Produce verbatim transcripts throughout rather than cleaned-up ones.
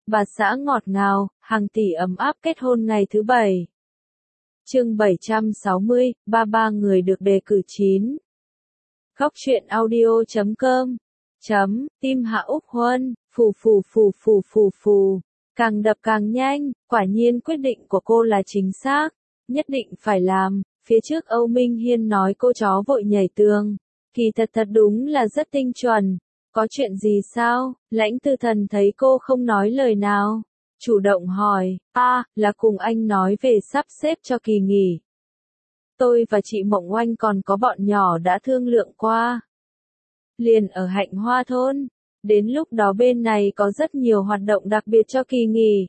bà xã ngọt ngào, hàng tỷ ấm áp kết hôn ngày thứ bảy. Chương bảy trăm sáu mươi, ba ba người được đề cử chín. Góc truyện audio chấm com chấm, tim Hạ Úc Huân, phù phù phù phù phù phù, càng đập càng nhanh, quả nhiên quyết định của cô là chính xác, nhất định phải làm. Phía trước Âu Minh Hiên nói cô chó vội nhảy tường, kỳ thật thật đúng là rất tinh chuẩn. Có chuyện gì sao? Lãnh Tư Thần thấy cô không nói lời nào, chủ động hỏi, a, à, là cùng anh nói về sắp xếp cho kỳ nghỉ. Tôi và chị Mộng Oanh còn có bọn nhỏ đã thương lượng qua. Liền ở Hạnh Hoa thôn, đến lúc đó bên này có rất nhiều hoạt động đặc biệt cho kỳ nghỉ.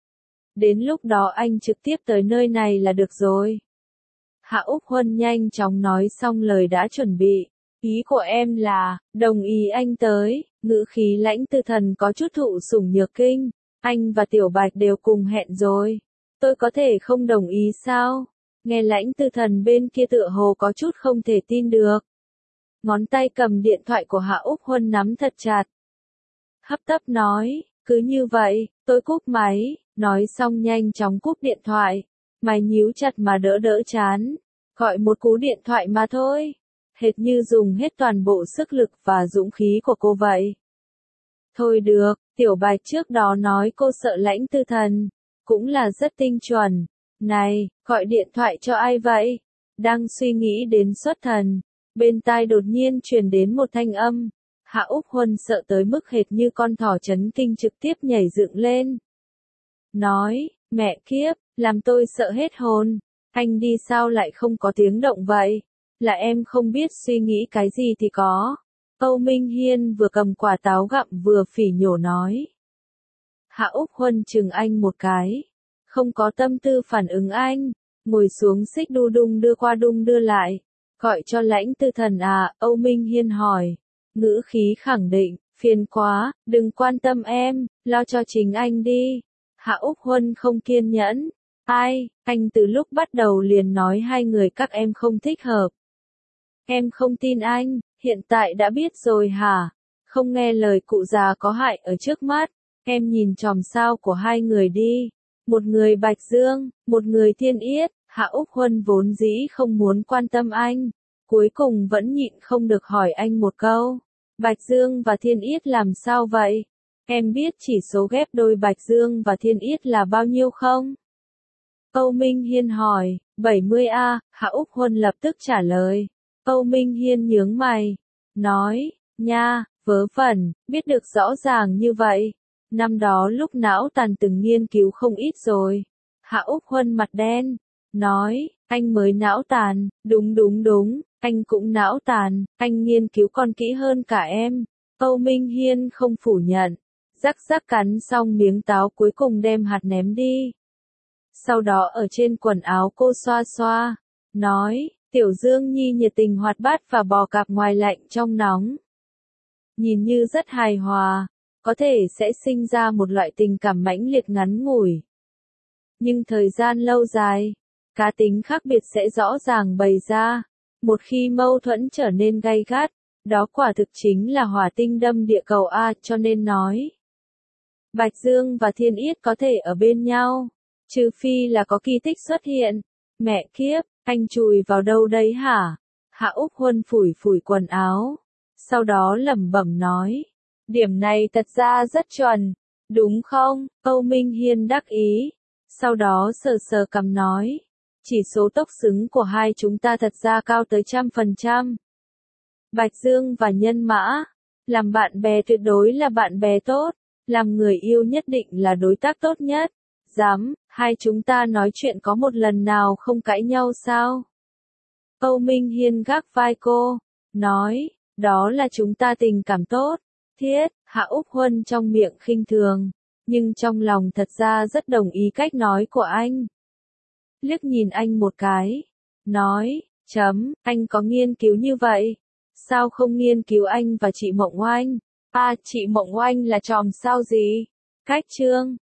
Đến lúc đó anh trực tiếp tới nơi này là được rồi. Hạ Úc Huân nhanh chóng nói xong lời đã chuẩn bị. Ý của em là, đồng ý anh tới, ngữ khí Lãnh Tư Thần có chút thụ sủng nhược kinh. Anh và Tiểu Bạch đều cùng hẹn rồi. Tôi có thể không đồng ý sao? Nghe Lãnh Tư Thần bên kia tựa hồ có chút không thể tin được. Ngón tay cầm điện thoại của Hạ Úc Huân nắm thật chặt. Hấp tấp nói, cứ như vậy, tôi cúp máy, nói xong nhanh chóng cúp điện thoại. Mày nhíu chặt mà đỡ đỡ chán. Gọi một cú điện thoại mà thôi. Hệt như dùng hết toàn bộ sức lực và dũng khí của cô vậy. Thôi được, Tiểu Bạch trước đó nói cô sợ Lãnh Tư Thần, cũng là rất tinh chuẩn. Này, gọi điện thoại cho ai vậy? Đang suy nghĩ đến xuất thần, bên tai đột nhiên truyền đến một thanh âm. Hạ Úc Huân sợ tới mức hệt như con thỏ chấn kinh trực tiếp nhảy dựng lên. Nói, mẹ kiếp, làm tôi sợ hết hồn. Anh đi sao lại không có tiếng động vậy? Là em không biết suy nghĩ cái gì thì có. Âu Minh Hiên vừa cầm quả táo gặm vừa phỉ nhổ nói. Hạ Úc Huân chừng anh một cái. Không có tâm tư phản ứng anh. Ngồi xuống xích đu đung đưa qua đung đưa lại. Gọi cho Lãnh Tư Thần à, Âu Minh Hiên hỏi. Ngữ khí khẳng định, phiền quá, đừng quan tâm em, lo cho chính anh đi. Hạ Úc Huân không kiên nhẫn. Ai, anh từ lúc bắt đầu liền nói hai người các em không thích hợp. Em không tin anh, hiện tại đã biết rồi hả? Không nghe lời cụ già có hại ở trước mắt, em nhìn chòm sao của hai người đi. Một người Bạch Dương, một người Thiên Yết. Hạ Úc Huân vốn dĩ không muốn quan tâm anh, cuối cùng vẫn nhịn không được hỏi anh một câu. Bạch Dương và Thiên Yết làm sao vậy? Em biết chỉ số ghép đôi Bạch Dương và Thiên Yết là bao nhiêu không? Âu Minh Hiên hỏi, bảy mươi a, Hạ Úc Huân lập tức trả lời. Âu Minh Hiên nhướng mày, nói, nha, vớ vẩn, biết được rõ ràng như vậy. Năm đó lúc não tàn từng nghiên cứu không ít rồi. Hạ Úc Huân mặt đen, nói, anh mới não tàn, đúng đúng đúng, anh cũng não tàn, anh nghiên cứu còn kỹ hơn cả em. Âu Minh Hiên không phủ nhận, rắc rắc cắn xong miếng táo cuối cùng đem hạt ném đi. Sau đó ở trên quần áo cô xoa xoa, nói, Tiểu Dương Nhi nhiệt tình hoạt bát và bò cạp ngoài lạnh trong nóng. Nhìn như rất hài hòa, có thể sẽ sinh ra một loại tình cảm mãnh liệt ngắn ngủi. Nhưng thời gian lâu dài, cá tính khác biệt sẽ rõ ràng bày ra. Một khi mâu thuẫn trở nên gay gắt, đó quả thực chính là hỏa tinh đâm địa cầu A, cho nên nói. Bạch Dương và Thiên Yết có thể ở bên nhau, trừ phi là có kỳ tích xuất hiện. Mẹ kiếp, anh chùi vào đâu đấy hả? Hạ Úc Huân phủi phủi quần áo, sau đó lẩm bẩm nói. Điểm này thật ra rất chuẩn, đúng không? Âu Minh Hiên đắc ý, sau đó sờ sờ cằm nói. Chỉ số tốc xứng của hai chúng ta thật ra cao tới trăm phần trăm. Bạch Dương và Nhân Mã, làm bạn bè tuyệt đối là bạn bè tốt, làm người yêu nhất định là đối tác tốt nhất. Dám, hai chúng ta nói chuyện có một lần nào không cãi nhau sao? Âu Minh Hiên gác vai cô, nói, đó là chúng ta tình cảm tốt. Thiết, Hạ Úc Huân trong miệng khinh thường, nhưng trong lòng thật ra rất đồng ý cách nói của anh. Liếc nhìn anh một cái, nói, chấm, anh có nghiên cứu như vậy? Sao không nghiên cứu anh và chị Mộng Oanh? À, chị Mộng Oanh là chòm sao gì? Cách chương,